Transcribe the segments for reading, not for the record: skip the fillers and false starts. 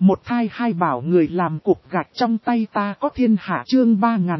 Một thai hai bảo người làm cục gạch trong tay ta có thiên hạ chương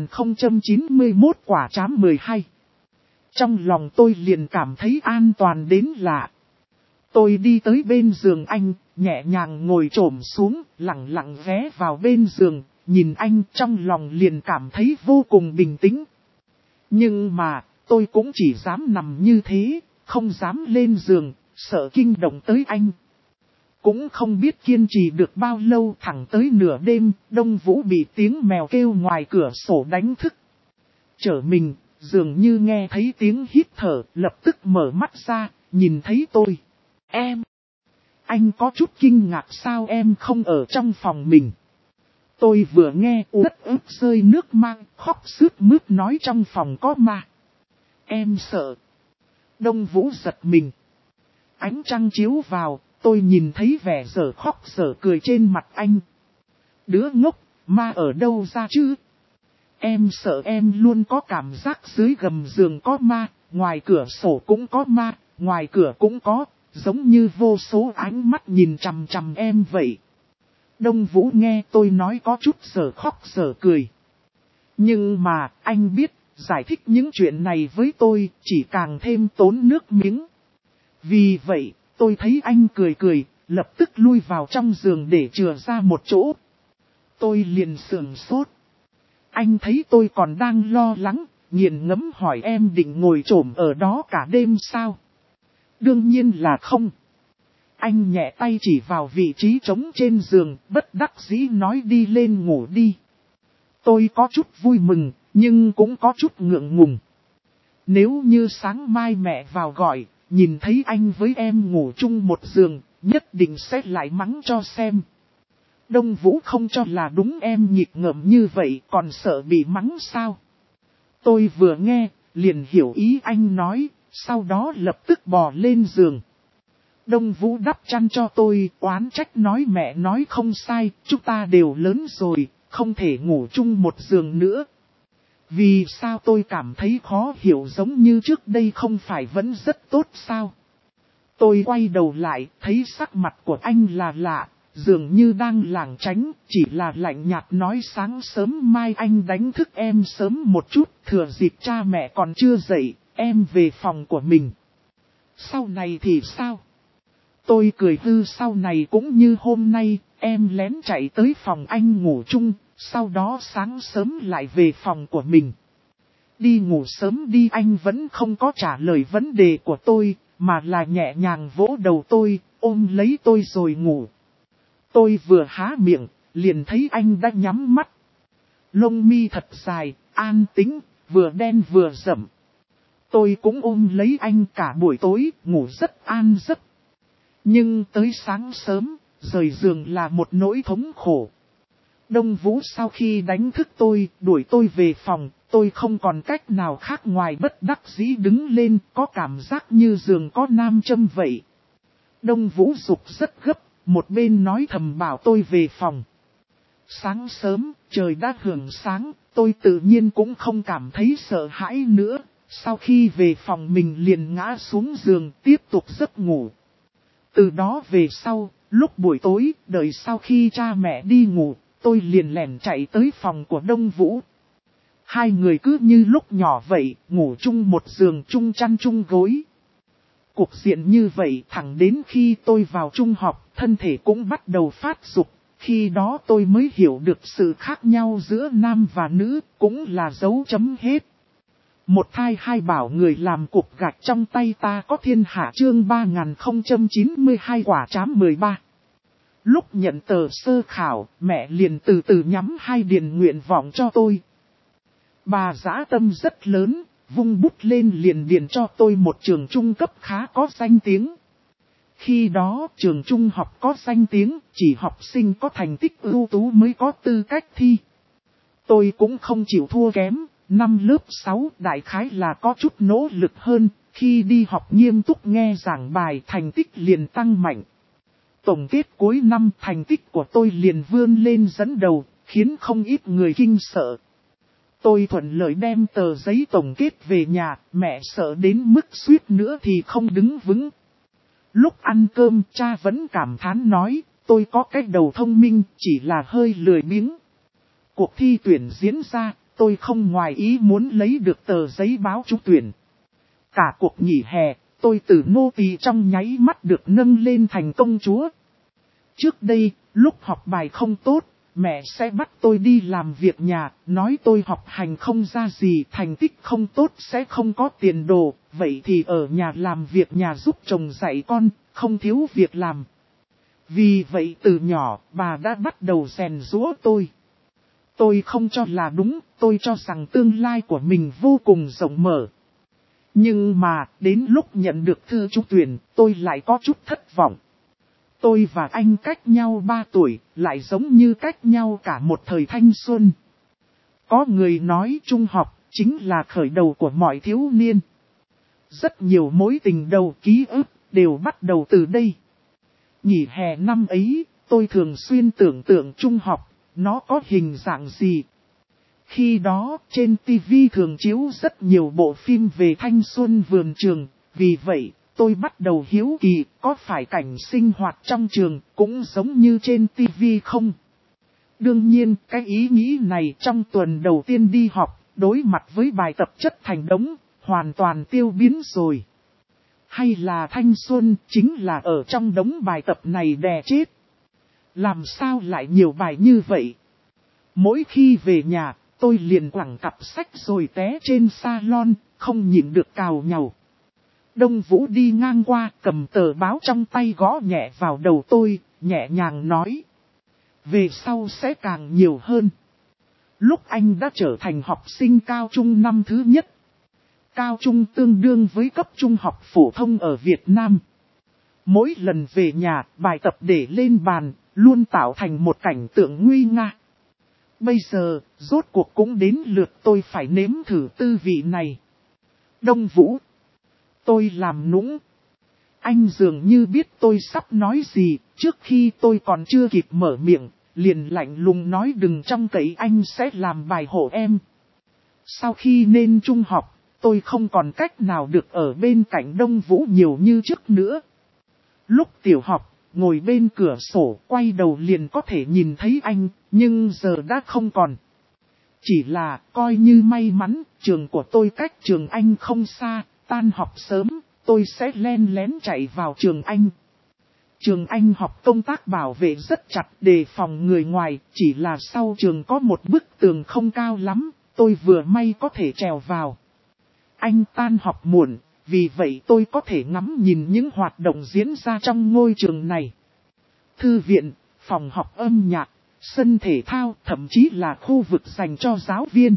3091 quả trám 12. Trong lòng tôi liền cảm thấy an toàn đến lạ. Tôi đi tới bên giường anh, nhẹ nhàng ngồi xổm xuống, lặng lặng ghé vào bên giường, nhìn anh trong lòng liền cảm thấy vô cùng bình tĩnh. Nhưng mà, tôi cũng chỉ dám nằm như thế, không dám lên giường, sợ kinh động tới anh. Cũng không biết kiên trì được bao lâu, thẳng tới nửa đêm, Đông Vũ bị tiếng mèo kêu ngoài cửa sổ đánh thức. Trở mình, dường như nghe thấy tiếng hít thở, lập tức mở mắt ra, nhìn thấy tôi. Em! Anh có chút kinh ngạc sao em không ở trong phòng mình. Tôi vừa nghe uất ức rơi nước mang, khóc sướt mướt nói trong phòng có ma. Em sợ. Đông Vũ giật mình. Ánh trăng chiếu vào, tôi nhìn thấy vẻ dở khóc dở cười trên mặt anh. Đứa ngốc, ma ở đâu ra chứ? Em sợ em luôn có cảm giác dưới gầm giường có ma, ngoài cửa sổ cũng có ma, ngoài cửa cũng có, giống như vô số ánh mắt nhìn chằm chằm em vậy. Đông Vũ nghe tôi nói có chút dở khóc dở cười. Nhưng mà, anh biết, giải thích những chuyện này với tôi chỉ càng thêm tốn nước miếng. Vì vậy, tôi thấy anh cười cười, lập tức lui vào trong giường để chừa ra một chỗ. Tôi liền sườn sốt. Anh thấy tôi còn đang lo lắng, nghiền ngẫm hỏi em định ngồi xổm ở đó cả đêm sao? Đương nhiên là không. Anh nhẹ tay chỉ vào vị trí trống trên giường, bất đắc dĩ nói đi lên ngủ đi. Tôi có chút vui mừng, nhưng cũng có chút ngượng ngùng. Nếu như sáng mai mẹ vào gọi, nhìn thấy anh với em ngủ chung một giường, nhất định sẽ lại mắng cho xem. Đông Vũ không cho là đúng em nhịp ngợm như vậy, còn sợ bị mắng sao? Tôi vừa nghe, liền hiểu ý anh nói, sau đó lập tức bò lên giường. Đông Vũ đắp chăn cho tôi, oán trách nói mẹ nói không sai, chúng ta đều lớn rồi, không thể ngủ chung một giường nữa. Vì sao tôi cảm thấy khó hiểu giống như trước đây không phải vẫn rất tốt sao? Tôi quay đầu lại, thấy sắc mặt của anh là lạ, dường như đang lảng tránh, chỉ là lạnh nhạt nói sáng sớm mai anh đánh thức em sớm một chút, thừa dịp cha mẹ còn chưa dậy, em về phòng của mình. Sau này thì sao? Tôi cười hư sau này cũng như hôm nay, em lén chạy tới phòng anh ngủ chung, sau đó sáng sớm lại về phòng của mình. Đi ngủ sớm đi anh vẫn không có trả lời vấn đề của tôi, mà là nhẹ nhàng vỗ đầu tôi, ôm lấy tôi rồi ngủ. Tôi vừa há miệng, liền thấy anh đã nhắm mắt. Lông mi thật dài, an tĩnh, vừa đen vừa rậm. Tôi cũng ôm lấy anh cả buổi tối, ngủ rất an giấc. Nhưng tới sáng sớm, rời giường là một nỗi thống khổ. Đông Vũ sau khi đánh thức tôi, đuổi tôi về phòng, tôi không còn cách nào khác ngoài bất đắc dĩ đứng lên, có cảm giác như giường có nam châm vậy. Đông Vũ giục rất gấp, một bên nói thầm bảo tôi về phòng. Sáng sớm, trời đã hưởng sáng, tôi tự nhiên cũng không cảm thấy sợ hãi nữa, sau khi về phòng mình liền ngã xuống giường tiếp tục giấc ngủ. Từ đó về sau, lúc buổi tối, đợi sau khi cha mẹ đi ngủ, tôi liền lẻn chạy tới phòng của Đông Vũ. Hai người cứ như lúc nhỏ vậy, ngủ chung một giường chung chăn chung gối. Cục diện như vậy thẳng đến khi tôi vào trung học, thân thể cũng bắt đầu phát dục. Khi đó tôi mới hiểu được sự khác nhau giữa nam và nữ, cũng là dấu chấm hết. Một thai hai bảo người làm cục gạch trong tay ta có thiên hạ chương 3092 quả trám 13. Lúc nhận tờ sơ khảo, mẹ liền từ từ nhắm hai điền nguyện vọng cho tôi. Bà dã tâm rất lớn, vung bút lên liền điền cho tôi một trường trung cấp khá có danh tiếng. Khi đó trường trung học có danh tiếng, chỉ học sinh có thành tích ưu tú mới có tư cách thi. Tôi cũng không chịu thua kém, năm lớp 6 đại khái là có chút nỗ lực hơn, khi đi học nghiêm túc nghe giảng bài thành tích liền tăng mạnh. Tổng kết cuối năm thành tích của tôi liền vươn lên dẫn đầu, khiến không ít người kinh sợ. Tôi thuận lợi đem tờ giấy tổng kết về nhà, mẹ sợ đến mức suýt nữa thì không đứng vững. Lúc ăn cơm cha vẫn cảm thán nói, tôi có cái đầu thông minh, chỉ là hơi lười biếng. Cuộc thi tuyển diễn ra, tôi không ngoài ý muốn lấy được tờ giấy báo trúng tuyển. Cả cuộc nghỉ hè, tôi từ nô tỳ trong nháy mắt được nâng lên thành công chúa. Trước đây, lúc học bài không tốt, mẹ sẽ bắt tôi đi làm việc nhà, nói tôi học hành không ra gì, thành tích không tốt sẽ không có tiền đồ, vậy thì ở nhà làm việc nhà giúp chồng dạy con, không thiếu việc làm. Vì vậy từ nhỏ, bà đã bắt đầu rèn giũa tôi. Tôi không cho là đúng, tôi cho rằng tương lai của mình vô cùng rộng mở. Nhưng mà, đến lúc nhận được thư trúng tuyển, tôi lại có chút thất vọng. Tôi và anh cách nhau 3 tuổi, lại giống như cách nhau cả một thời thanh xuân. Có người nói trung học chính là khởi đầu của mọi thiếu niên. Rất nhiều mối tình đầu ký ức đều bắt đầu từ đây. Nghỉ hè năm ấy, tôi thường xuyên tưởng tượng trung học, nó có hình dạng gì. Khi đó, trên TV thường chiếu rất nhiều bộ phim về thanh xuân vườn trường, vì vậy, tôi bắt đầu hiếu kỳ có phải cảnh sinh hoạt trong trường cũng giống như trên TV không? Đương nhiên, cái ý nghĩ này trong tuần đầu tiên đi học, đối mặt với bài tập chất thành đống, hoàn toàn tiêu biến rồi. Hay là thanh xuân chính là ở trong đống bài tập này đè chết? Làm sao lại nhiều bài như vậy? Mỗi khi về nhà, tôi liền quẳng cặp sách rồi té trên salon, không nhịn được cào nhàu. Đông Vũ đi ngang qua, cầm tờ báo trong tay gõ nhẹ vào đầu tôi, nhẹ nhàng nói. Về sau sẽ càng nhiều hơn. Lúc anh đã trở thành học sinh cao trung năm thứ nhất. Cao trung tương đương với cấp trung học phổ thông ở Việt Nam. Mỗi lần về nhà, bài tập để lên bàn, luôn tạo thành một cảnh tượng nguy nga. Bây giờ, rốt cuộc cũng đến lượt tôi phải nếm thử tư vị này. Đông Vũ. Tôi làm nũng. Anh dường như biết tôi sắp nói gì, trước khi tôi còn chưa kịp mở miệng, liền lạnh lùng nói đừng trông cậy anh sẽ làm bài hộ em. Sau khi lên trung học, tôi không còn cách nào được ở bên cạnh Đông Vũ nhiều như trước nữa. Lúc tiểu học, ngồi bên cửa sổ quay đầu liền có thể nhìn thấy anh, nhưng giờ đã không còn. Chỉ là coi như may mắn, trường của tôi cách trường anh không xa, tan học sớm, tôi sẽ len lén chạy vào trường anh. Trường anh học công tác bảo vệ rất chặt đề phòng người ngoài, chỉ là sau trường có một bức tường không cao lắm, tôi vừa may có thể trèo vào. Anh tan học muộn, vì vậy tôi có thể ngắm nhìn những hoạt động diễn ra trong ngôi trường này. Thư viện, phòng học âm nhạc, sân thể thao, thậm chí là khu vực dành cho giáo viên.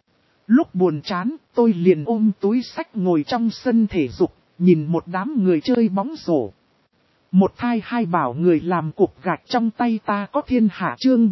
Lúc buồn chán, tôi liền ôm túi sách ngồi trong sân thể dục, nhìn một đám người chơi bóng rổ. Một thai hai bảo người làm cục gạch trong tay ta có thiên hạ chương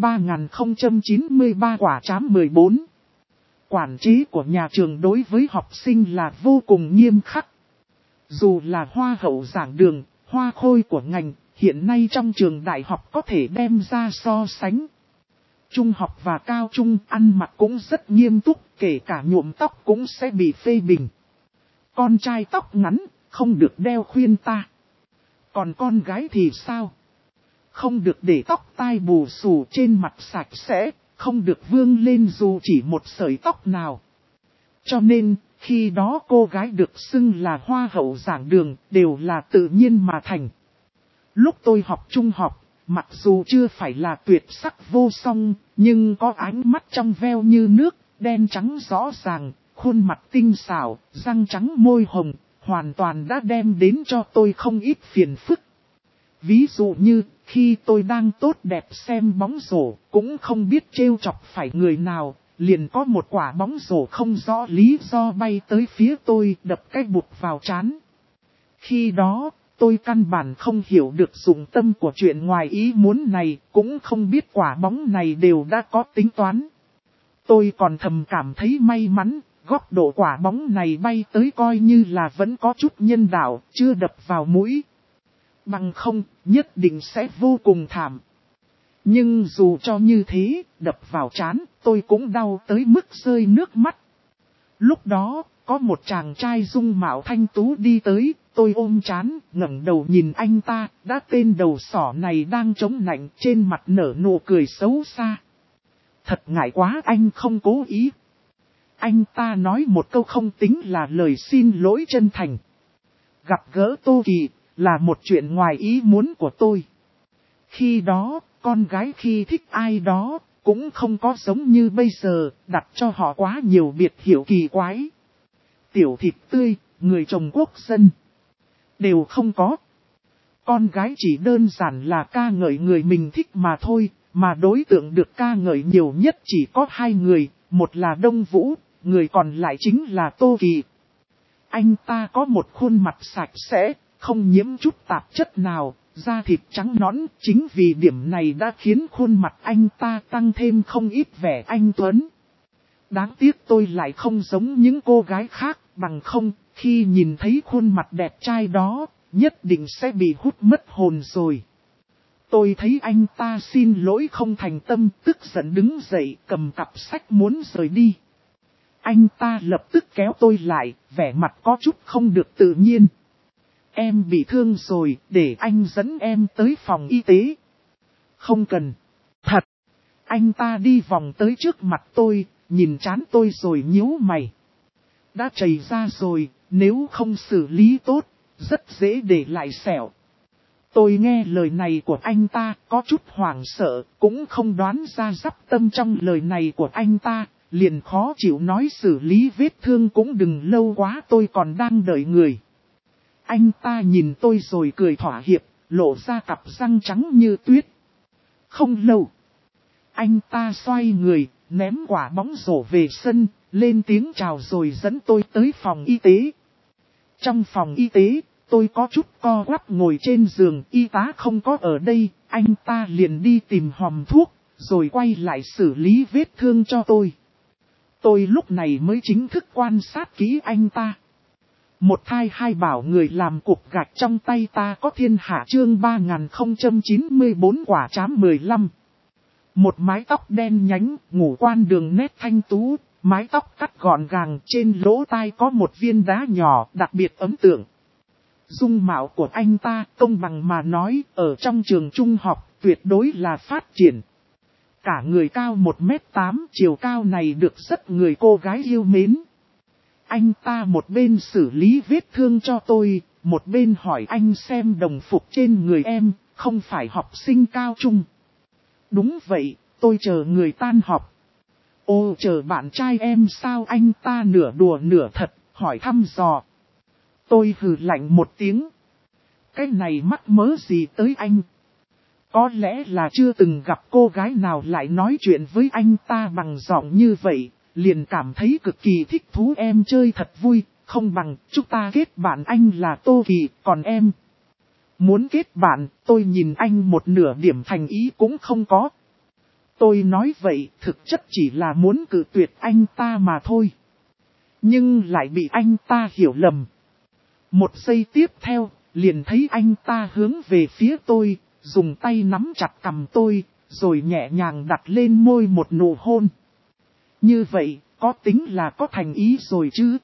3093 quả trám 14. Quản trí của nhà trường đối với học sinh là vô cùng nghiêm khắc. Dù là hoa hậu giảng đường, hoa khôi của ngành, hiện nay trong trường đại học có thể đem ra so sánh. Trung học và cao trung ăn mặc cũng rất nghiêm túc, kể cả nhuộm tóc cũng sẽ bị phê bình. Con trai tóc ngắn, không được đeo khuyên ta. Còn con gái thì sao? Không được để tóc tai bù xù trên mặt sạch sẽ, không được vương lên dù chỉ một sợi tóc nào. Cho nên, khi đó cô gái được xưng là hoa hậu giảng đường đều là tự nhiên mà thành. Lúc tôi học trung học, mặc dù chưa phải là tuyệt sắc vô song, nhưng có ánh mắt trong veo như nước, đen trắng rõ ràng, khuôn mặt tinh xảo, răng trắng môi hồng, hoàn toàn đã đem đến cho tôi không ít phiền phức. Ví dụ như, khi tôi đang tốt đẹp xem bóng rổ, cũng không biết trêu chọc phải người nào, liền có một quả bóng rổ không rõ lý do bay tới phía tôi đập cái bụt vào trán. Khi đó, tôi căn bản không hiểu được dụng tâm của chuyện ngoài ý muốn này, cũng không biết quả bóng này đều đã có tính toán. Tôi còn thầm cảm thấy may mắn, góc độ quả bóng này bay tới coi như là vẫn có chút nhân đạo, chưa đập vào mũi. Bằng không, nhất định sẽ vô cùng thảm. Nhưng dù cho như thế, đập vào trán, tôi cũng đau tới mức rơi nước mắt. Lúc đó, có một chàng trai dung mạo thanh tú đi tới, tôi ôm trán, ngẩng đầu nhìn anh ta, đã tên đầu sỏ này đang chống nạnh trên mặt nở nụ cười xấu xa. Thật ngại quá anh không cố ý. Anh ta nói một câu không tính là lời xin lỗi chân thành. Gặp gỡ Tô Kỳ là một chuyện ngoài ý muốn của tôi. Khi đó, con gái khi thích ai đó, cũng không có giống như bây giờ, đặt cho họ quá nhiều biệt hiệu kỳ quái. Tiểu thịt tươi, người chồng quốc dân. Đều không có. Con gái chỉ đơn giản là ca ngợi người mình thích mà thôi, mà đối tượng được ca ngợi nhiều nhất chỉ có hai người, một là Đông Vũ, người còn lại chính là Tô Kỳ. Anh ta có một khuôn mặt sạch sẽ, không nhiễm chút tạp chất nào, da thịt trắng nõn, chính vì điểm này đã khiến khuôn mặt anh ta tăng thêm không ít vẻ anh tuấn. Đáng tiếc tôi lại không giống những cô gái khác, bằng không, khi nhìn thấy khuôn mặt đẹp trai đó, nhất định sẽ bị hút mất hồn rồi. Tôi thấy anh ta xin lỗi không thành tâm, tức giận đứng dậy cầm cặp sách muốn rời đi. Anh ta lập tức kéo tôi lại, vẻ mặt có chút không được tự nhiên. Em bị thương rồi, để anh dẫn em tới phòng y tế. Không cần. Thật. Anh ta đi vòng tới trước mặt tôi, nhìn trán tôi rồi nhíu mày. Đã chảy ra rồi, nếu không xử lý tốt, rất dễ để lại sẹo. Tôi nghe lời này của anh ta, có chút hoảng sợ, cũng không đoán ra dắp tâm trong lời này của anh ta, liền khó chịu nói xử lý vết thương cũng đừng lâu quá, tôi còn đang đợi người. Anh ta nhìn tôi rồi cười thỏa hiệp, lộ ra cặp răng trắng như tuyết. Không lâu, anh ta xoay người, ném quả bóng rổ về sân, lên tiếng chào rồi dẫn tôi tới phòng y tế. Trong phòng y tế, tôi có chút co quắp ngồi trên giường, y tá không có ở đây, anh ta liền đi tìm hòm thuốc, rồi quay lại xử lý vết thương cho tôi. Tôi lúc này mới chính thức quan sát kỹ anh ta. Một thai hai bảo người làm cục gạch trong tay ta có thiên hạ chương 3094 quả trám 15. Một mái tóc đen nhánh, ngũ quan đường nét thanh tú, mái tóc cắt gọn gàng, trên lỗ tai có một viên đá nhỏ đặc biệt ấn tượng. Dung mạo của anh ta, công bằng mà nói, ở trong trường trung học, tuyệt đối là phát triển. Cả người cao 1m8, chiều cao này được rất người cô gái yêu mến. Anh ta một bên xử lý vết thương cho tôi, một bên hỏi anh xem đồng phục trên người em, không phải học sinh cao trung. Đúng vậy, tôi chờ người tan học. Ô chờ bạn trai em sao, anh ta nửa đùa nửa thật, hỏi thăm dò. Tôi hừ lạnh một tiếng. Cái này mắc mớ gì tới anh? Có lẽ là chưa từng gặp cô gái nào lại nói chuyện với anh ta bằng giọng như vậy, liền cảm thấy cực kỳ thích thú. Em chơi thật vui, không bằng chúng ta kết bạn, anh là Tô Kỳ, còn em. Muốn kết bạn, tôi nhìn anh một nửa điểm thành ý cũng không có. Tôi nói vậy thực chất chỉ là muốn cự tuyệt anh ta mà thôi. Nhưng lại bị anh ta hiểu lầm. Một giây tiếp theo, liền thấy anh ta hướng về phía tôi, dùng tay nắm chặt cằm tôi, rồi nhẹ nhàng đặt lên môi một nụ hôn. Như vậy, có tính là có thành ý rồi chứ?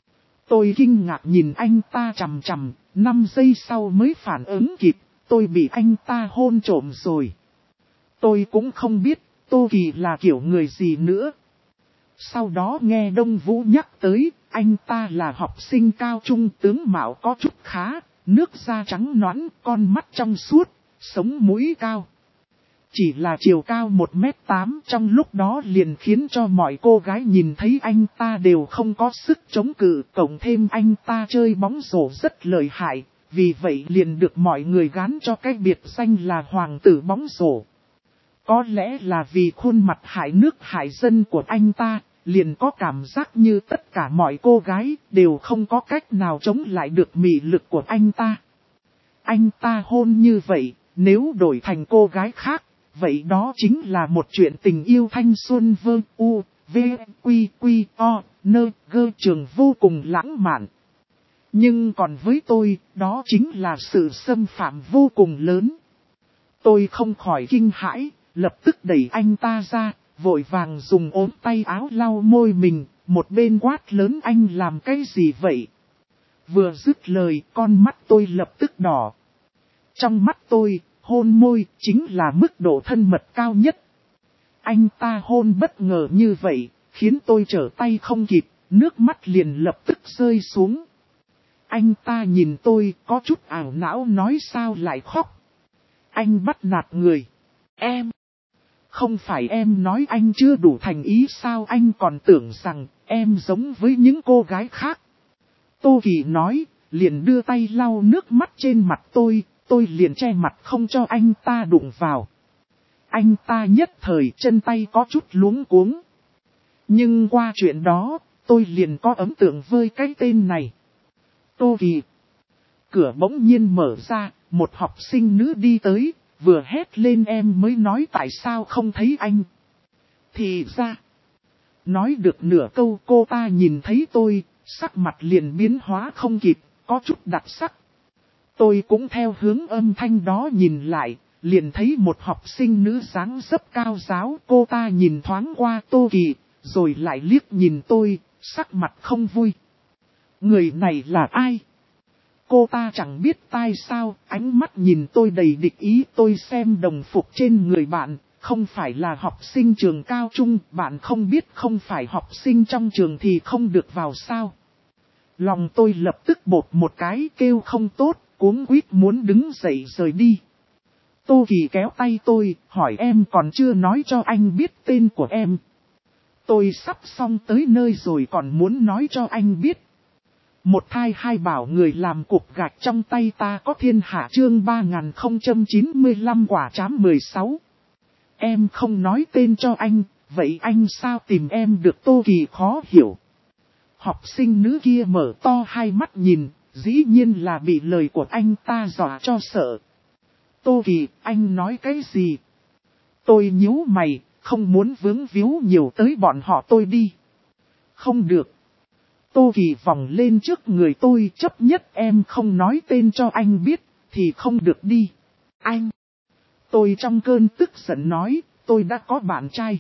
Tôi kinh ngạc nhìn anh ta chằm chằm, 5 giây sau mới phản ứng kịp, tôi bị anh ta hôn trộm rồi. Tôi cũng không biết, Tô Kỳ là kiểu người gì nữa. Sau đó nghe Đông Vũ nhắc tới, anh ta là học sinh cao trung, tướng mạo có chút khá, nước da trắng nõn, con mắt trong suốt, sống mũi cao. Chỉ là chiều cao 1m8 trong lúc đó liền khiến cho mọi cô gái nhìn thấy anh ta đều không có sức chống cự. Cộng thêm anh ta chơi bóng rổ rất lợi hại, vì vậy liền được mọi người gán cho cái biệt danh là hoàng tử bóng rổ. Có lẽ là vì khuôn mặt hại nước hại dân của anh ta, liền có cảm giác như tất cả mọi cô gái đều không có cách nào chống lại được mị lực của anh ta. Anh ta hôn như vậy, nếu đổi thành cô gái khác, vậy đó chính là một chuyện tình yêu thanh xuân vơ u, v, quy, quy, o, nơ, gơ trường vô cùng lãng mạn. Nhưng còn với tôi, đó chính là sự xâm phạm vô cùng lớn. Tôi không khỏi kinh hãi, lập tức đẩy anh ta ra, vội vàng dùng ốm tay áo lau môi mình, một bên quát lớn anh làm cái gì vậy? Vừa dứt lời, con mắt tôi lập tức đỏ. Trong mắt tôi, hôn môi chính là mức độ thân mật cao nhất. Anh ta hôn bất ngờ như vậy, khiến tôi trở tay không kịp, nước mắt liền lập tức rơi xuống. Anh ta nhìn tôi có chút ảo não nói sao lại khóc. Anh bắt nạt người. Em. Không phải em nói anh chưa đủ thành ý sao, anh còn tưởng rằng em giống với những cô gái khác. Tô Kỳ nói, liền đưa tay lau nước mắt trên mặt tôi liền che mặt không cho anh ta đụng vào. Anh ta nhất thời chân tay có chút luống cuống. Nhưng qua chuyện đó, tôi liền có ấn tượng với cái tên này. Tô Kỳ. Cửa bỗng nhiên mở ra, một học sinh nữ đi tới, vừa hét lên em mới nói tại sao không thấy anh. Thì ra, nói được nửa câu cô ta nhìn thấy tôi, sắc mặt liền biến hóa không kịp, có chút đặc sắc. Tôi cũng theo hướng âm thanh đó nhìn lại, liền thấy một học sinh nữ dáng dấp cao giáo. Cô ta nhìn thoáng qua Tô Kỳ, rồi lại liếc nhìn tôi, sắc mặt không vui. Người này là ai? Cô ta chẳng biết tại sao, ánh mắt nhìn tôi đầy địch ý. Tôi xem đồng phục trên người bạn, không phải là học sinh trường cao trung. Bạn không biết không phải học sinh trong trường thì không được vào sao? Lòng tôi lập tức bột một cái kêu không tốt, cuống quýt muốn đứng dậy rời đi. Tô Kỳ kéo tay tôi, hỏi em còn chưa nói cho anh biết tên của em. Tôi sắp xong tới nơi rồi còn muốn nói cho anh biết. Một thai hai bảo người làm cục gạch trong tay ta có thiên hạ chương 3095 quả trám 16. Em không nói tên cho anh, vậy anh sao tìm em được? Tô Kỳ khó hiểu. Học sinh nữ kia mở to hai mắt nhìn, dĩ nhiên là bị lời của anh ta dọa cho sợ. Tô Kỳ, anh nói cái gì? Tôi nhíu mày, không muốn vướng víu nhiều tới bọn họ tôi đi. Không được. Tô Kỳ vòng lên trước người tôi, chấp nhất em không nói tên cho anh biết, thì không được đi. Anh. Tôi trong cơn tức giận nói, tôi đã có bạn trai.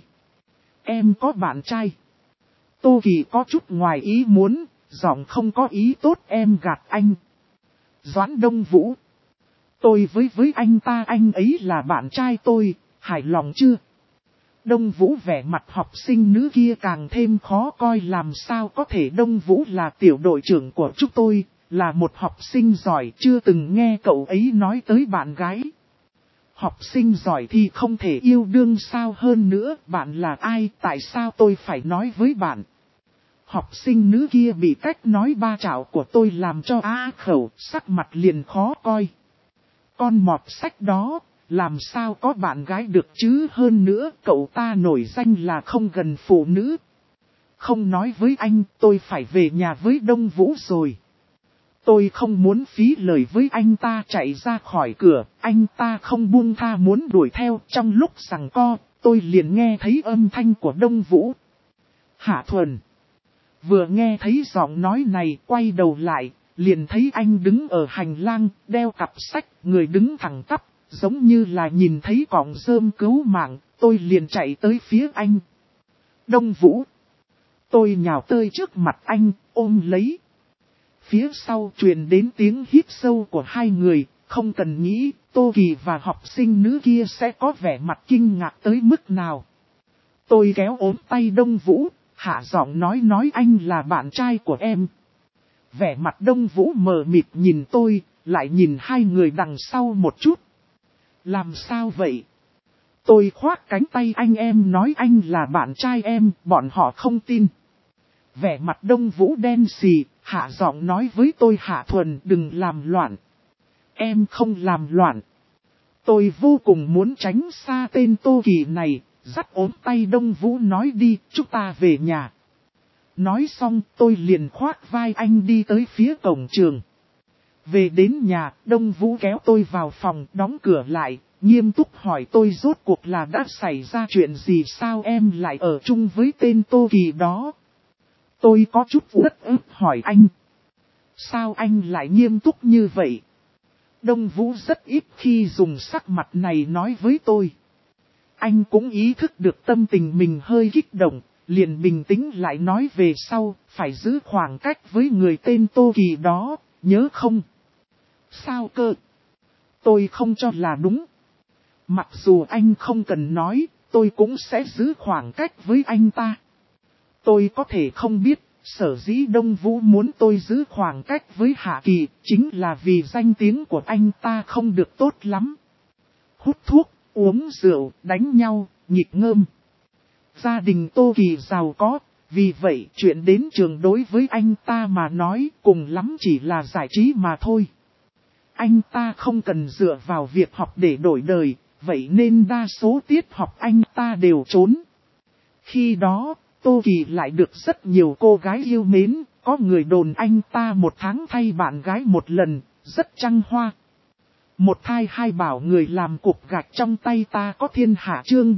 Em có bạn trai. Tô Kỳ có chút ngoài ý muốn, giọng không có ý tốt em gạt anh. Doãn Đông Vũ. Tôi với anh ta, anh ấy là bạn trai tôi, hài lòng chưa? Đông Vũ vẻ mặt học sinh nữ kia càng thêm khó coi, làm sao có thể. Đông Vũ là tiểu đội trưởng của chúng tôi, là một học sinh giỏi, chưa từng nghe cậu ấy nói tới bạn gái. Học sinh giỏi thì không thể yêu đương sao? Hơn nữa, bạn là ai, tại sao tôi phải nói với bạn? Học sinh nữ kia bị cách nói ba chảo của tôi làm cho á khẩu, sắc mặt liền khó coi. Con mọt sách đó, làm sao có bạn gái được chứ? Hơn nữa, cậu ta nổi danh là không gần phụ nữ. Không nói với anh, tôi phải về nhà với Đông Vũ rồi. Tôi không muốn phí lời với anh ta. Chạy ra khỏi cửa, anh ta không buông tha muốn đuổi theo. Trong lúc giằng co, tôi liền nghe thấy âm thanh của Đông Vũ. Hạ Thuần. Vừa nghe thấy giọng nói này, quay đầu lại, liền thấy anh đứng ở hành lang, đeo cặp sách, người đứng thẳng tắp, giống như là nhìn thấy cọng rơm cứu mạng. Tôi liền chạy tới phía anh. Đông Vũ. Tôi nhào tới trước mặt anh, ôm lấy. Phía sau truyền đến tiếng hít sâu của hai người, không cần nghĩ, Tô Kỳ và học sinh nữ kia sẽ có vẻ mặt kinh ngạc tới mức nào. Tôi kéo ốm tay Đông Vũ, hạ giọng nói anh là bạn trai của em. Vẻ mặt Đông Vũ mờ mịt nhìn tôi, lại nhìn hai người đằng sau một chút. Làm sao vậy? Tôi khoác cánh tay anh, em nói anh là bạn trai em, bọn họ không tin. Vẻ mặt Đông Vũ đen xì, hạ giọng nói với tôi, Hạ Thuần đừng làm loạn. Em không làm loạn. Tôi vô cùng muốn tránh xa tên Tô Kỳ này, dắt ốm tay Đông Vũ nói đi, chúng ta về nhà. Nói xong tôi liền khoác vai anh đi tới phía cổng trường. Về đến nhà, Đông Vũ kéo tôi vào phòng, đóng cửa lại, nghiêm túc hỏi tôi rốt cuộc là đã xảy ra chuyện gì, sao em lại ở chung với tên Tô Kỳ đó. Tôi có chút uất ức hỏi anh. Sao anh lại nghiêm túc như vậy? Đông Vũ rất ít khi dùng sắc mặt này nói với tôi. Anh cũng ý thức được tâm tình mình hơi kích động, liền bình tĩnh lại nói về sau, phải giữ khoảng cách với người tên Tô Kỳ đó, nhớ không? Sao cơ? Tôi không cho là đúng. Mặc dù anh không cần nói, tôi cũng sẽ giữ khoảng cách với anh ta. Tôi có thể không biết, sở dĩ Đông Vũ muốn tôi giữ khoảng cách với Hạ Kỳ, chính là vì danh tiếng của anh ta không được tốt lắm. Hút thuốc, uống rượu, đánh nhau, nhịp ngơm. Gia đình Tô Kỳ giàu có, vì vậy chuyện đến trường đối với anh ta mà nói cùng lắm chỉ là giải trí mà thôi. Anh ta không cần dựa vào việc học để đổi đời, vậy nên đa số tiết học anh ta đều trốn. Khi đó, Tô Kỳ lại được rất nhiều cô gái yêu mến, có người đồn anh ta một tháng thay bạn gái một lần, rất trăng hoa. Một thai hai bảo người làm cục gạch trong tay ta có thiên hạ chương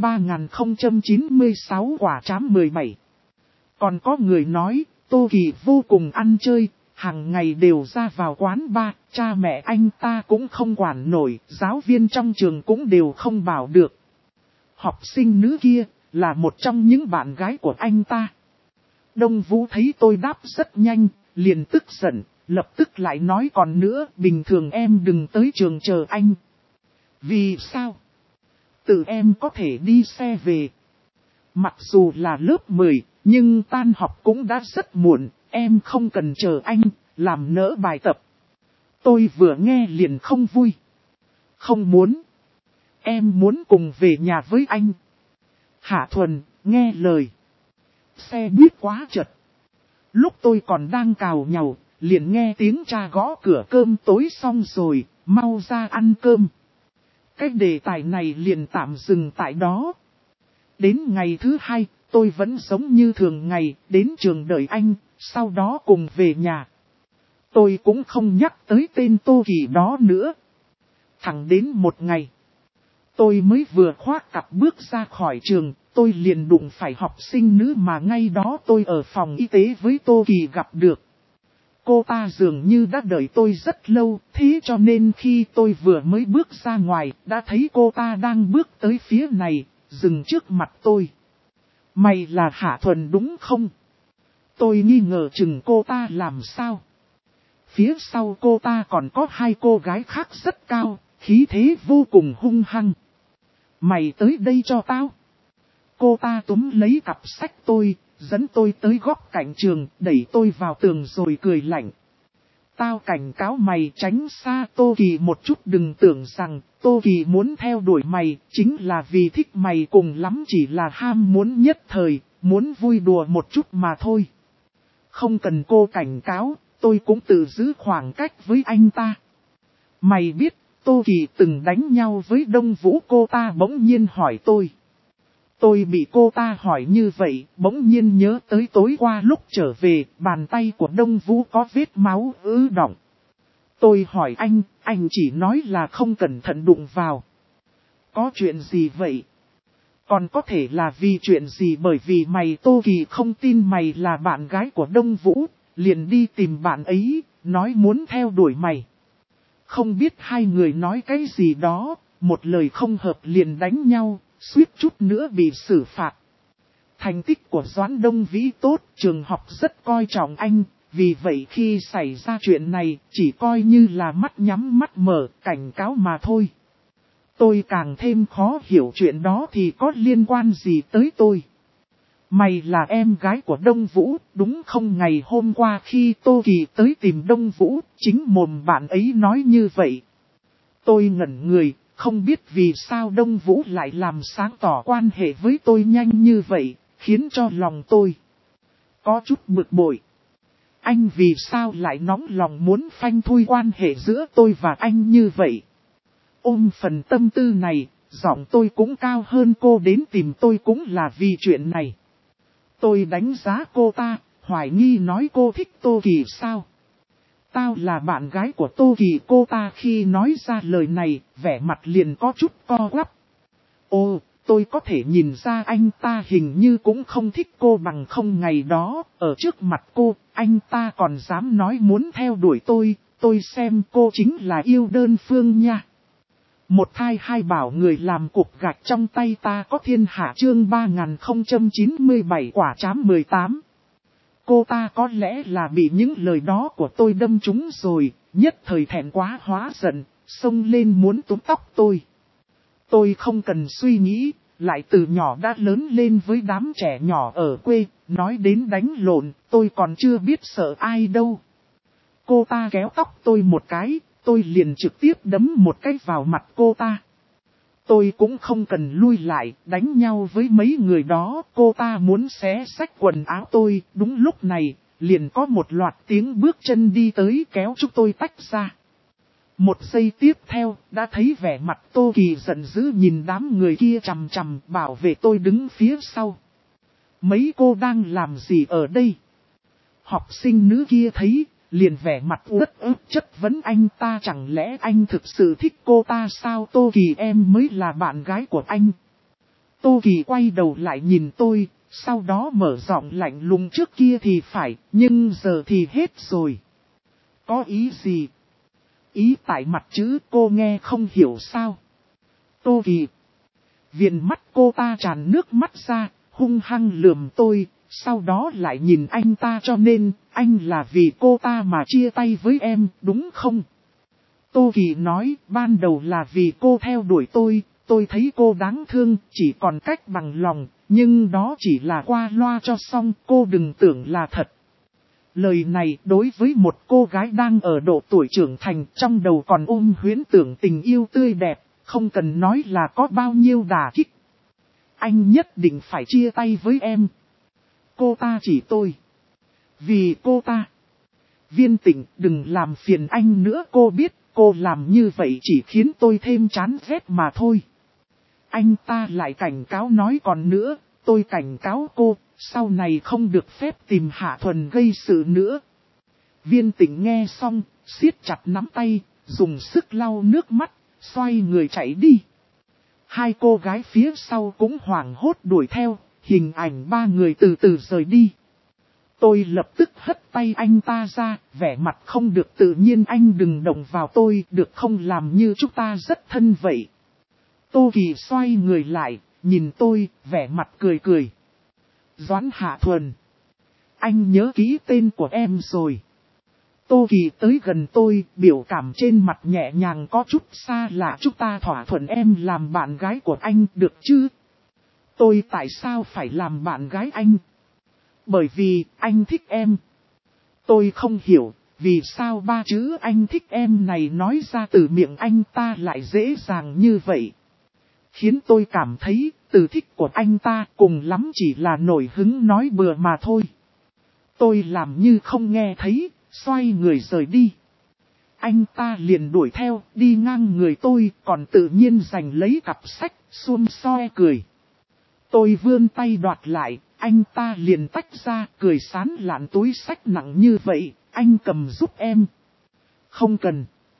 3096 quả trám 17. Còn có người nói, Tô Kỳ vô cùng ăn chơi, hàng ngày đều ra vào quán bar, cha mẹ anh ta cũng không quản nổi, giáo viên trong trường cũng đều không bảo được. Học sinh nữ kia, là một trong những bạn gái của anh ta. Đông Vũ thấy tôi đáp rất nhanh, liền tức giận, lập tức lại nói còn nữa, bình thường em đừng tới trường chờ anh. Vì sao? Tự em có thể đi xe về. Mặc dù là lớp 10, nhưng tan học cũng đã rất muộn, em không cần chờ anh, làm nỡ bài tập. Tôi vừa nghe liền không vui. Không muốn. Em muốn cùng về nhà với anh. Hạ Thuần, nghe lời. Xe buýt quá chật. Lúc tôi còn đang cào nhàu, liền nghe tiếng cha gõ cửa cơm tối xong rồi, mau ra ăn cơm. Cái đề tài này liền tạm dừng tại đó. Đến ngày thứ hai, tôi vẫn giống như thường ngày, đến trường đợi anh, sau đó cùng về nhà. Tôi cũng không nhắc tới tên Tô Kỳ đó nữa. Thẳng đến một ngày, tôi mới vừa khoác cặp bước ra khỏi trường, tôi liền đụng phải học sinh nữ mà ngay đó tôi ở phòng y tế với Tô Kỳ gặp được. Cô ta dường như đã đợi tôi rất lâu, thế cho nên khi tôi vừa mới bước ra ngoài, đã thấy cô ta đang bước tới phía này, dừng trước mặt tôi. Mày là Hạ Thuần đúng không? Tôi nghi ngờ chừng cô ta làm sao. Phía sau cô ta còn có hai cô gái khác rất cao, khí thế vô cùng hung hăng. Mày tới đây cho tao. Cô ta túm lấy cặp sách tôi, dẫn tôi tới góc cạnh trường, đẩy tôi vào tường rồi cười lạnh. Tao cảnh cáo mày tránh xa Tô Kỳ một chút, đừng tưởng rằng Tô Kỳ muốn theo đuổi mày chính là vì thích mày, cùng lắm chỉ là ham muốn nhất thời, muốn vui đùa một chút mà thôi. Không cần cô cảnh cáo, tôi cũng tự giữ khoảng cách với anh ta. Mày biết Tô Kỳ từng đánh nhau với Đông Vũ, cô ta bỗng nhiên hỏi tôi. Tôi bị cô ta hỏi như vậy, bỗng nhiên nhớ tới tối qua lúc trở về, bàn tay của Đông Vũ có vết máu ứ đọng. Tôi hỏi anh chỉ nói là không cẩn thận đụng vào. Có chuyện gì vậy? Còn có thể là vì chuyện gì, bởi vì mày Tô Kỳ không tin mày là bạn gái của Đông Vũ, liền đi tìm bạn ấy, nói muốn theo đuổi mày. Không biết hai người nói cái gì đó, một lời không hợp liền đánh nhau, suýt chút nữa bị xử phạt. Thành tích của Doãn Đông Vĩ tốt, trường học rất coi trọng anh, vì vậy khi xảy ra chuyện này, chỉ coi như là mắt nhắm mắt mở, cảnh cáo mà thôi. Tôi càng thêm khó hiểu chuyện đó thì có liên quan gì tới tôi. Mày là em gái của Đông Vũ, đúng không? Ngày hôm qua khi Tô Kỳ tới tìm Đông Vũ, chính mồm bạn ấy nói như vậy. Tôi ngẩn người, không biết vì sao Đông Vũ lại làm sáng tỏ quan hệ với tôi nhanh như vậy, khiến cho lòng tôi có chút bực bội. Anh vì sao lại nóng lòng muốn phanh phui quan hệ giữa tôi và anh như vậy? Ôm phần tâm tư này, giọng tôi cũng cao hơn, cô đến tìm tôi cũng là vì chuyện này. Tôi đánh giá cô ta, hoài nghi nói cô thích Tô Kỳ sao? Tao là bạn gái của Tô Kỳ, cô ta khi nói ra lời này, vẻ mặt liền có chút co quắp. Ồ, tôi có thể nhìn ra anh ta hình như cũng không thích cô, bằng không ngày đó, ở trước mặt cô, anh ta còn dám nói muốn theo đuổi tôi xem cô chính là yêu đơn phương nha. Một thai hai bảo người làm cục gạch trong tay ta có thiên hạ chương 3097 quả trám 18. Cô ta có lẽ là bị những lời đó của tôi đâm trúng rồi, nhất thời thẹn quá hóa giận, xông lên muốn túm tóc tôi. Tôi không cần suy nghĩ, lại từ nhỏ đã lớn lên với đám trẻ nhỏ ở quê, nói đến đánh lộn, tôi còn chưa biết sợ ai đâu. Cô ta kéo tóc tôi một cái, tôi liền trực tiếp đấm một cái vào mặt cô ta. Tôi cũng không cần lui lại, đánh nhau với mấy người đó, cô ta muốn xé xách quần áo tôi, đúng lúc này, liền có một loạt tiếng bước chân đi tới kéo chúng tôi tách ra. Một giây tiếp theo, đã thấy vẻ mặt Tô Kỳ giận dữ nhìn đám người kia chằm chằm bảo vệ tôi đứng phía sau. Mấy cô đang làm gì ở đây? Học sinh nữ kia thấy, liền vẻ mặt uất ức chất vấn anh ta, chẳng lẽ anh thực sự thích cô ta sao? Tô Kỳ em mới là bạn gái của anh. Tô Kỳ quay đầu lại nhìn tôi, sau đó mở giọng lạnh lùng, trước kia thì phải, nhưng giờ thì hết rồi. Có ý gì? Ý tại mặt chữ cô nghe không hiểu sao? Tô Kỳ. Viền mắt cô ta tràn nước mắt ra, hung hăng lườm tôi, sau đó lại nhìn anh ta, cho nên, anh là vì cô ta mà chia tay với em, đúng không? Tô Kỳ nói, ban đầu là vì cô theo đuổi tôi thấy cô đáng thương, chỉ còn cách bằng lòng, nhưng đó chỉ là qua loa cho xong, cô đừng tưởng là thật. Lời này đối với một cô gái đang ở độ tuổi trưởng thành, trong đầu còn ôm huyễn tưởng tình yêu tươi đẹp, không cần nói là có bao nhiêu đả kích. Anh nhất định phải chia tay với em. Cô ta chỉ tôi. Vì cô ta. Viên Tịnh, đừng làm phiền anh nữa, cô biết cô làm như vậy chỉ khiến tôi thêm chán ghét mà thôi. Anh ta lại cảnh cáo nói, còn nữa, tôi cảnh cáo cô, sau này không được phép tìm Hạ Thuần gây sự nữa. Viên Tịnh nghe xong, siết chặt nắm tay, dùng sức lau nước mắt, xoay người chạy đi. Hai cô gái phía sau cũng hoảng hốt đuổi theo, hình ảnh ba người từ từ rời đi. Tôi lập tức hất tay anh ta ra, vẻ mặt không được tự nhiên, anh đừng động vào tôi, được không, làm như chúng ta rất thân vậy. Tô Kỳ xoay người lại, nhìn tôi, vẻ mặt cười cười. Doãn Hạ Thuần. Anh nhớ kỹ tên của em rồi. Tô Kỳ tới gần tôi, biểu cảm trên mặt nhẹ nhàng có chút xa lạ, chúng ta thỏa thuận em làm bạn gái của anh được chứ? Tôi tại sao phải làm bạn gái anh? Bởi vì anh thích em. Tôi không hiểu, vì sao ba chữ anh thích em này nói ra từ miệng anh ta lại dễ dàng như vậy. Khiến tôi cảm thấy, từ thích của anh ta cùng lắm chỉ là nổi hứng nói bừa mà thôi. Tôi làm như không nghe thấy, xoay người rời đi. Anh ta liền đuổi theo, đi ngang người tôi, còn tự nhiên giành lấy cặp sách, xuôm xoe cười. Tôi vươn tay đoạt lại, anh ta liền tách ra, cười sán lạn, túi sách nặng như vậy, anh cầm giúp em. Không cần.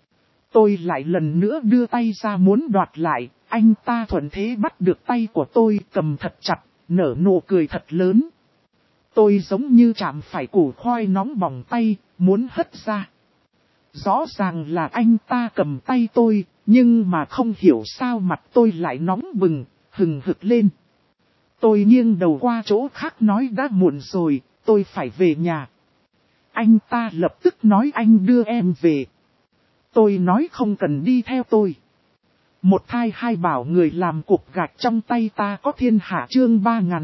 Tôi lại lần nữa đưa tay ra muốn đoạt lại, anh ta thuận thế bắt được tay của tôi, cầm thật chặt, nở nụ cười thật lớn. Tôi giống như chạm phải củ khoai nóng bỏng tay, muốn hất ra. Rõ ràng là anh ta cầm tay tôi, nhưng mà không hiểu sao mặt tôi lại nóng bừng, hừng hực lên. Tôi nghiêng đầu qua chỗ khác nói đã muộn rồi, tôi phải về nhà. Anh ta lập tức nói anh đưa em về. Tôi nói không cần đi theo tôi. Một thai hai bảo người làm cục gạch trong tay ta có thiên hạ chương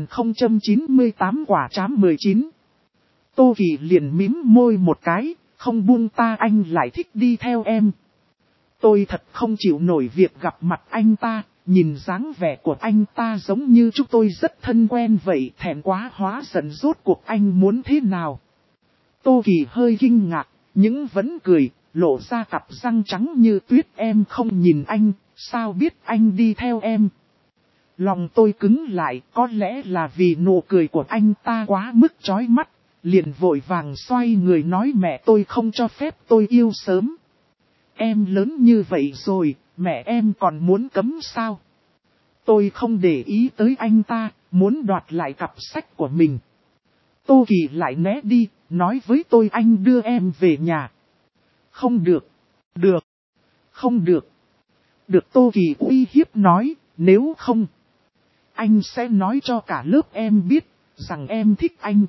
3098 quả trám 19. Tô Kỳ liền mím môi một cái, không buông ta, anh lại thích đi theo em. Tôi thật không chịu nổi việc gặp mặt anh ta, nhìn dáng vẻ của anh ta giống như chúng tôi rất thân quen vậy, thẹn quá hóa giận, rốt cuộc anh muốn thế nào. Tô Kỳ hơi kinh ngạc, nhưng vẫn cười, lộ ra cặp răng trắng như tuyết, em không nhìn anh, sao biết anh đi theo em. Lòng tôi cứng lại, có lẽ là vì nụ cười của anh ta quá mức chói mắt, liền vội vàng xoay người nói mẹ tôi không cho phép tôi yêu sớm. Em lớn như vậy rồi, mẹ em còn muốn cấm sao? Tôi không để ý tới anh ta, muốn đoạt lại cặp sách của mình. Tô Kỳ lại né đi, nói với tôi anh đưa em về nhà. Không được, được, không được. được Tô Kỳ uy hiếp nói, nếu không, anh sẽ nói cho cả lớp em biết, rằng em thích anh.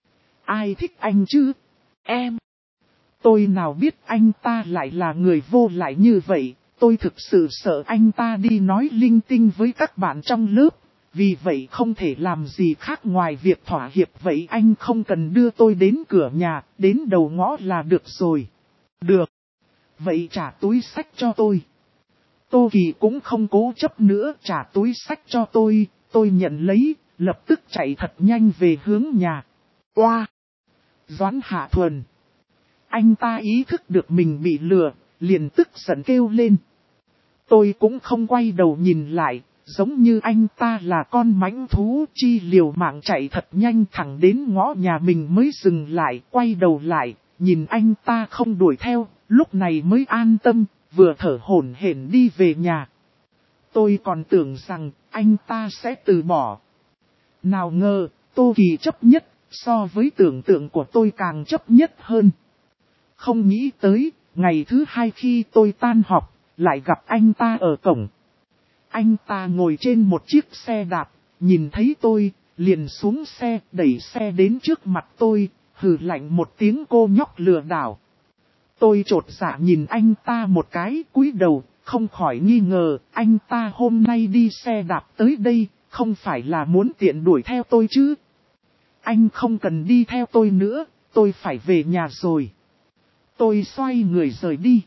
Ai thích anh chứ? Em. Tôi nào biết anh ta lại là người vô lại như vậy, tôi thực sự sợ anh ta đi nói linh tinh với các bạn trong lớp. Vì vậy không thể làm gì khác ngoài việc thỏa hiệp, vậy anh không cần đưa tôi đến cửa nhà, đến đầu ngõ là được rồi. Được. Vậy trả túi xách cho tôi. Tô Kỳ cũng không cố chấp nữa, trả túi xách cho tôi nhận lấy, lập tức chạy thật nhanh về hướng nhà. Oa! Doãn Hạ Thuần. Anh ta ý thức được mình bị lừa, liền tức giận kêu lên. Tôi cũng không quay đầu nhìn lại, giống như anh ta là con mãnh thú, chi liều mạng chạy thật nhanh thẳng đến ngõ nhà mình mới dừng lại, quay đầu lại, nhìn anh ta không đuổi theo, lúc này mới an tâm, vừa thở hổn hển đi về nhà. Tôi còn tưởng rằng anh ta sẽ từ bỏ. Nào ngờ, Tô Kỳ chấp nhất, so với tưởng tượng của tôi càng chấp nhất hơn. Không nghĩ tới, ngày thứ hai khi tôi tan học, lại gặp anh ta ở cổng. Anh ta ngồi trên một chiếc xe đạp, nhìn thấy tôi, liền xuống xe, đẩy xe đến trước mặt tôi, hừ lạnh một tiếng cô nhóc lừa đảo. Tôi chột dạ nhìn anh ta một cái, cúi đầu, không khỏi nghi ngờ, anh ta hôm nay đi xe đạp tới đây, không phải là muốn tiện đuổi theo tôi chứ. Anh không cần đi theo tôi nữa, tôi phải về nhà rồi. Tôi xoay người rời đi.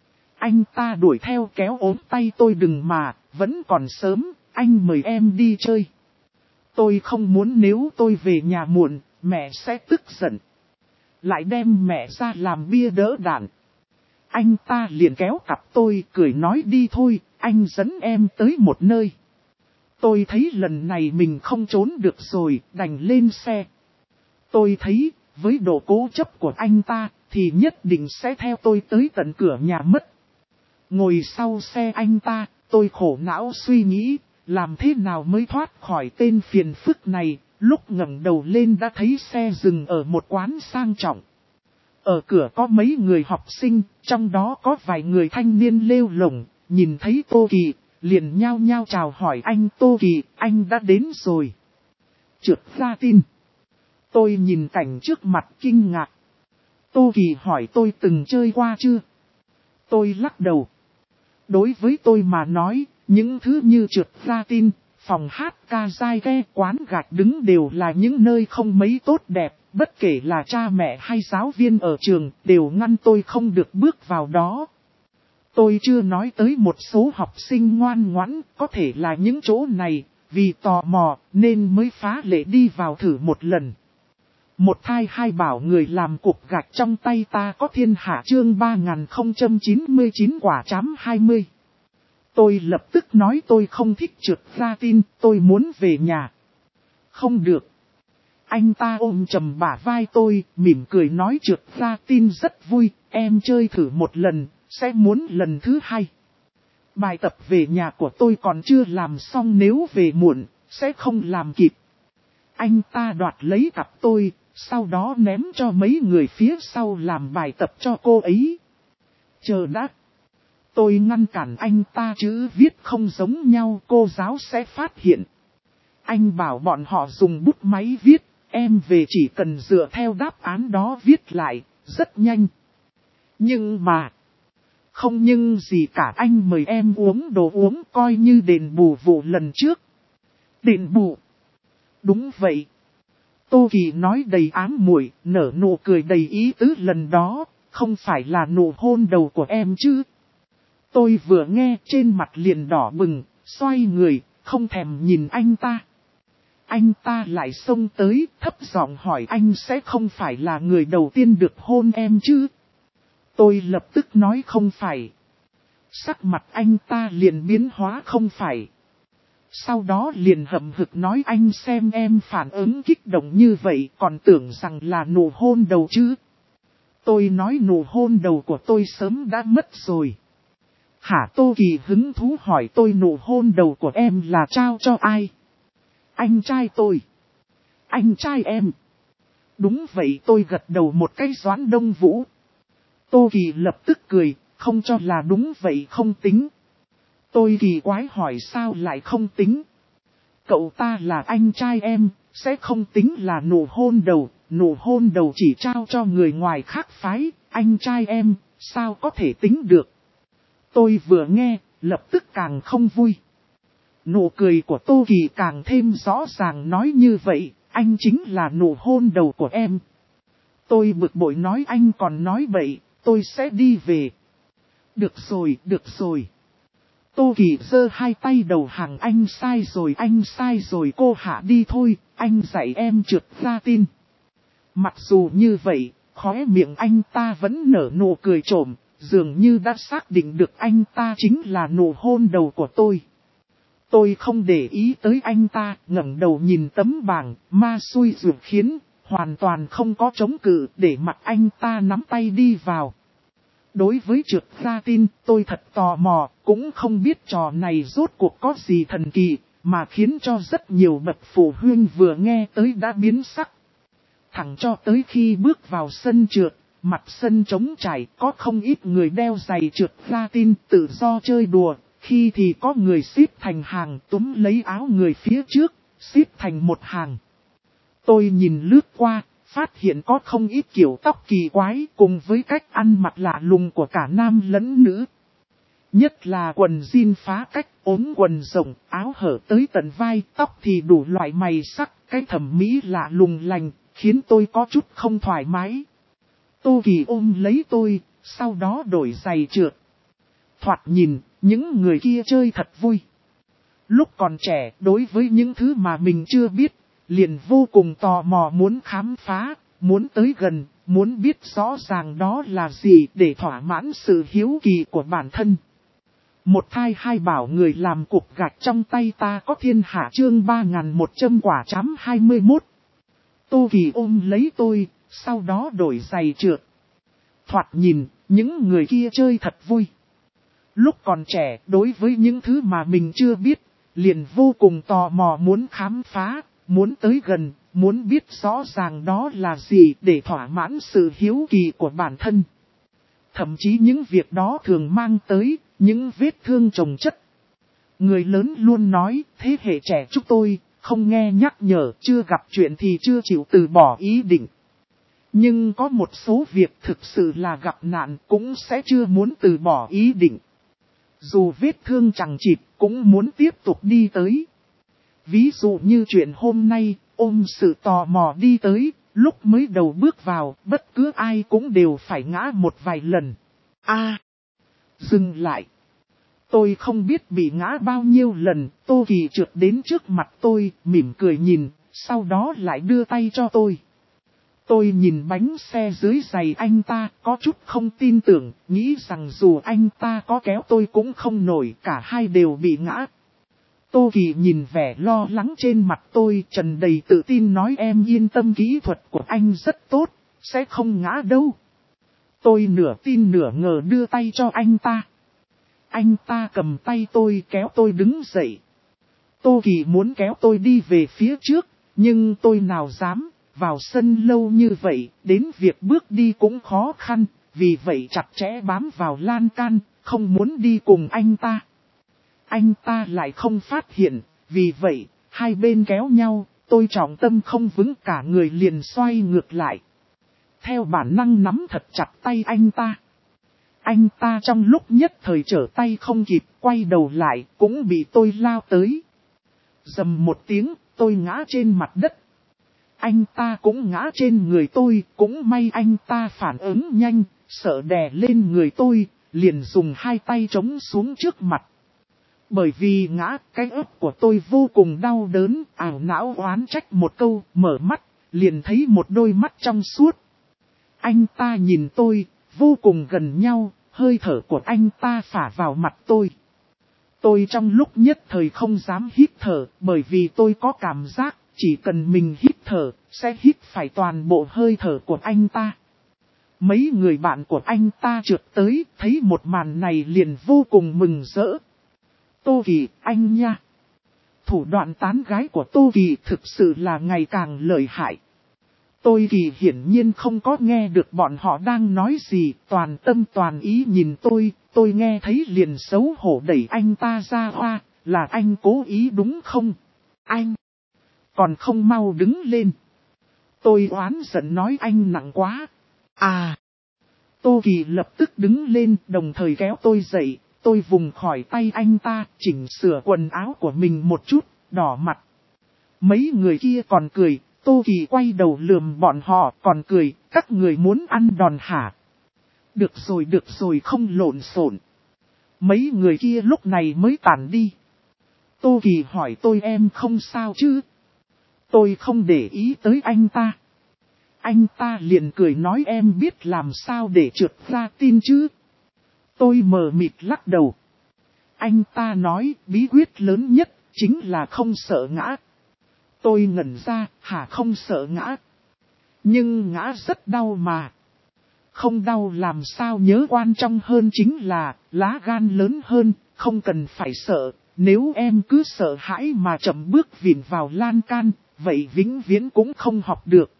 Anh ta đuổi theo kéo ốm tay tôi, đừng mà, vẫn còn sớm, anh mời em đi chơi. Tôi không muốn nếu tôi về nhà muộn, mẹ sẽ tức giận. Lại đem mẹ ra làm bia đỡ đạn. Anh ta liền kéo cặp tôi, cười nói đi thôi, anh dẫn em tới một nơi. Tôi thấy lần này mình không trốn được rồi, đành lên xe. Tôi thấy, với độ cố chấp của anh ta, thì nhất định sẽ theo tôi tới tận cửa nhà mất. Ngồi sau xe anh ta, tôi khổ não suy nghĩ, làm thế nào mới thoát khỏi tên phiền phức này, lúc ngẩng đầu lên đã thấy xe dừng ở một quán sang trọng. Ở cửa có mấy người học sinh, trong đó có vài người thanh niên lêu lổng, nhìn thấy Tô Kỳ, liền nhao nhao chào hỏi anh. Tô Kỳ, anh đã đến rồi. Trượt ra tin. Tôi nhìn cảnh trước mặt kinh ngạc. Tô Kỳ hỏi tôi từng chơi qua chưa? Tôi lắc đầu. Đối với tôi mà nói, những thứ như trượt ra tin, phòng hát karaoke, quán gạch đứng đều là những nơi không mấy tốt đẹp. Bất kể là cha mẹ hay giáo viên ở trường, đều ngăn tôi không được bước vào đó. Tôi chưa nói tới một số học sinh ngoan ngoãn, có thể là những chỗ này, vì tò mò, nên mới phá lệ đi vào thử một lần. Một thai hai bảo người làm cục gạch trong tay ta có thiên hạ chương 3099 quả chám 20. Tôi lập tức nói tôi không thích trượt ra tin, tôi muốn về nhà. Không được. Anh ta ôm chầm bả vai tôi, mỉm cười nói trượt ra tin rất vui, em chơi thử một lần, sẽ muốn lần thứ hai. Bài tập về nhà của tôi còn chưa làm xong, nếu về muộn, sẽ không làm kịp. Anh ta đoạt lấy cặp tôi, sau đó ném cho mấy người phía sau làm bài tập cho cô ấy. Chờ đã. Tôi ngăn cản anh ta, chữ viết không giống nhau, cô giáo sẽ phát hiện. Anh bảo bọn họ dùng bút máy viết, em về chỉ cần dựa theo đáp án đó viết lại, rất nhanh. Nhưng mà, không nhưng gì cả, anh mời em uống đồ uống coi như đền bù vụ lần trước. Đền bù? Đúng vậy. Tô Kỳ nói đầy ám muội, nở nụ cười đầy ý tứ, lần đó, không phải là nụ hôn đầu của em chứ. Tôi vừa nghe trên mặt liền đỏ bừng, xoay người, không thèm nhìn anh ta. Anh ta lại xông tới, thấp giọng hỏi anh sẽ không phải là người đầu tiên được hôn em chứ. Tôi lập tức nói không phải. Sắc mặt anh ta liền biến hóa, không phải. Sau đó liền hậm hực nói anh xem em phản ứng kích động như vậy còn tưởng rằng là nụ hôn đầu chứ. Tôi nói nụ hôn đầu của tôi sớm đã mất rồi. Hả? Tô Kỳ hứng thú hỏi tôi nụ hôn đầu của em là trao cho ai? Anh trai tôi. Anh trai em. Đúng vậy, tôi gật đầu một cái. Doãn Đông Vũ. Tô Kỳ lập tức cười, không cho là đúng vậy không tính. Tôi kỳ quái hỏi sao lại không tính. Cậu ta là anh trai em, sẽ không tính là nụ hôn đầu chỉ trao cho người ngoài khác phái, anh trai em, sao có thể tính được. Tôi vừa nghe, lập tức càng không vui. Nụ cười của Tô Kỳ càng thêm rõ ràng nói như vậy, anh chính là nụ hôn đầu của em. Tôi bực bội nói anh còn nói bậy, tôi sẽ đi về. Được rồi. Tô Kỳ giơ hai tay đầu hàng anh sai rồi cô hạ đi thôi, anh dạy em trượt ra tin. Mặc dù như vậy, khóe miệng anh ta vẫn nở nụ cười trộm, dường như đã xác định được anh ta chính là nụ hôn đầu của tôi. Tôi không để ý tới anh ta, ngẩng đầu nhìn tấm bảng, ma xui ruột khiến, hoàn toàn không có chống cự để mặc anh ta nắm tay đi vào. Đối với trượt ra tin, tôi thật tò mò, cũng không biết trò này rốt cuộc có gì thần kỳ, mà khiến cho rất nhiều bậc phụ huynh vừa nghe tới đã biến sắc. Thẳng cho tới khi bước vào sân trượt, mặt sân trống trải, có không ít người đeo giày trượt ra tin tự do chơi đùa, khi thì có người xếp thành hàng túm lấy áo người phía trước, xếp thành một hàng. Tôi nhìn lướt qua, phát hiện có không ít kiểu tóc kỳ quái cùng với cách ăn mặc lạ lùng của cả nam lẫn nữ. Nhất là quần jean phá cách, ốm quần rộng, áo hở tới tận vai, tóc thì đủ loại mày sắc, cái thẩm mỹ lạ lùng lành, khiến tôi có chút không thoải mái. Tô Kỳ ôm lấy tôi, sau đó đổi giày trượt. Thoạt nhìn, những người kia chơi thật vui. Lúc còn trẻ, đối với những thứ mà mình chưa biết, liền vô cùng tò mò muốn khám phá, muốn tới gần, muốn biết rõ ràng đó là gì để thỏa mãn sự hiếu kỳ của bản thân. Một thai hai bảo người làm cục gạch trong tay ta có thiên hạ chương 3100 quả chấm 21. Tô Kỳ ôm lấy tôi, sau đó đổi giày trượt. Thoạt nhìn, những người kia chơi thật vui. Lúc còn trẻ, đối với những thứ mà mình chưa biết, liền vô cùng tò mò muốn khám phá, muốn tới gần, muốn biết rõ ràng đó là gì để thỏa mãn sự hiếu kỳ của bản thân. Thậm chí những việc đó thường mang tới những vết thương chồng chất. Người lớn luôn nói, thế hệ trẻ chúng tôi, không nghe nhắc nhở, chưa gặp chuyện thì chưa chịu từ bỏ ý định. Nhưng có một số việc thực sự là gặp nạn cũng sẽ chưa muốn từ bỏ ý định. Dù vết thương chẳng chịt cũng muốn tiếp tục đi tới. Ví dụ như chuyện hôm nay, ôm sự tò mò đi tới, lúc mới đầu bước vào, bất cứ ai cũng đều phải ngã một vài lần. Dừng lại. Tôi không biết bị ngã bao nhiêu lần, Tô Kỳ trượt đến trước mặt tôi, mỉm cười nhìn, sau đó lại đưa tay cho tôi. Tôi nhìn bánh xe dưới giày anh ta, có chút không tin tưởng, nghĩ rằng dù anh ta có kéo tôi cũng không nổi, cả hai đều bị ngã. Tô Kỳ nhìn vẻ lo lắng trên mặt tôi, tràn đầy tự tin nói em yên tâm kỹ thuật của anh rất tốt, sẽ không ngã đâu. Tôi nửa tin nửa ngờ đưa tay cho anh ta. Anh ta cầm tay tôi kéo tôi đứng dậy. Tô Kỳ muốn kéo tôi đi về phía trước, nhưng tôi nào dám, vào sân lâu như vậy, đến việc bước đi cũng khó khăn, vì vậy chặt chẽ bám vào lan can, không muốn đi cùng anh ta. Anh ta lại không phát hiện, vì vậy, hai bên kéo nhau, tôi trọng tâm không vững cả người liền xoay ngược lại. Theo bản năng nắm thật chặt tay anh ta. Anh ta trong lúc nhất thời trở tay không kịp, quay đầu lại, cũng bị tôi lao tới. Rầm một tiếng, tôi ngã trên mặt đất. Anh ta cũng ngã trên người tôi, cũng may anh ta phản ứng nhanh, sợ đè lên người tôi, liền dùng hai tay chống xuống trước mặt. Bởi vì ngã, cái ớt của tôi vô cùng đau đớn, ảo não oán trách một câu, mở mắt, liền thấy một đôi mắt trong suốt. Anh ta nhìn tôi, vô cùng gần nhau, hơi thở của anh ta phả vào mặt tôi. Tôi trong lúc nhất thời không dám hít thở, bởi vì tôi có cảm giác, chỉ cần mình hít thở, sẽ hít phải toàn bộ hơi thở của anh ta. Mấy người bạn của anh ta trượt tới, thấy một màn này liền vô cùng mừng rỡ. Tô Kỳ, anh nha. Thủ đoạn tán gái của Tô Kỳ thực sự là ngày càng lợi hại. Tôi Kỳ hiển nhiên không có nghe được bọn họ đang nói gì, toàn tâm toàn ý nhìn tôi nghe thấy liền xấu hổ đẩy anh ta ra hoa, là anh cố ý đúng không? Anh còn không mau đứng lên. Tôi oán giận nói anh nặng quá. À! Tô Kỳ lập tức đứng lên đồng thời kéo tôi dậy, tôi vùng khỏi tay anh ta, chỉnh sửa quần áo của mình một chút, đỏ mặt. Mấy người kia còn cười, Tô Kỳ quay đầu lườm bọn họ còn cười, các người muốn ăn đòn hả? Được rồi không lộn xộn. Mấy người kia lúc này mới tản đi. Tô Kỳ hỏi tôi em không sao chứ? Tôi không để ý tới anh ta. Anh ta liền cười nói em biết làm sao để trượt ra tin chứ? Tôi mờ mịt lắc đầu. Anh ta nói bí quyết lớn nhất chính là không sợ ngã. Tôi ngẩn ra, hả không sợ ngã? Nhưng ngã rất đau mà. Không đau làm sao nhớ quan trọng hơn chính là lá gan lớn hơn, không cần phải sợ. Nếu em cứ sợ hãi mà chậm bước vịn vào lan can, vậy vĩnh viễn cũng không học được.